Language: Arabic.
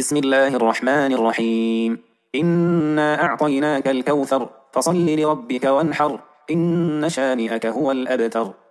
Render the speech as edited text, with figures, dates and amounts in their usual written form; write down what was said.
بسم الله الرحمن الرحيم. إنا أعطيناك الكوثر فصل لربك وانحر إن شانئك هو الأبتر.